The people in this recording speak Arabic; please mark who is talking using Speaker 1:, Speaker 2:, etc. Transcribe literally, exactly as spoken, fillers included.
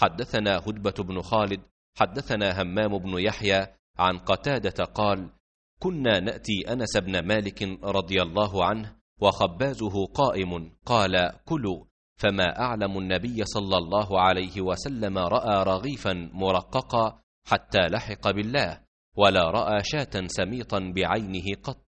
Speaker 1: حدثنا هدبة بن خالد حدثنا همام بن يحيى عن قتادة قال: كنا نأتي أنس بن مالك رضي الله عنه وخبازه قائم، قال: كلوا، فما أعلم النبي صلى الله عليه وسلم رأى رغيفا مرققا حتى لحق بالله، ولا رأى شاة سميطا بعينه قط.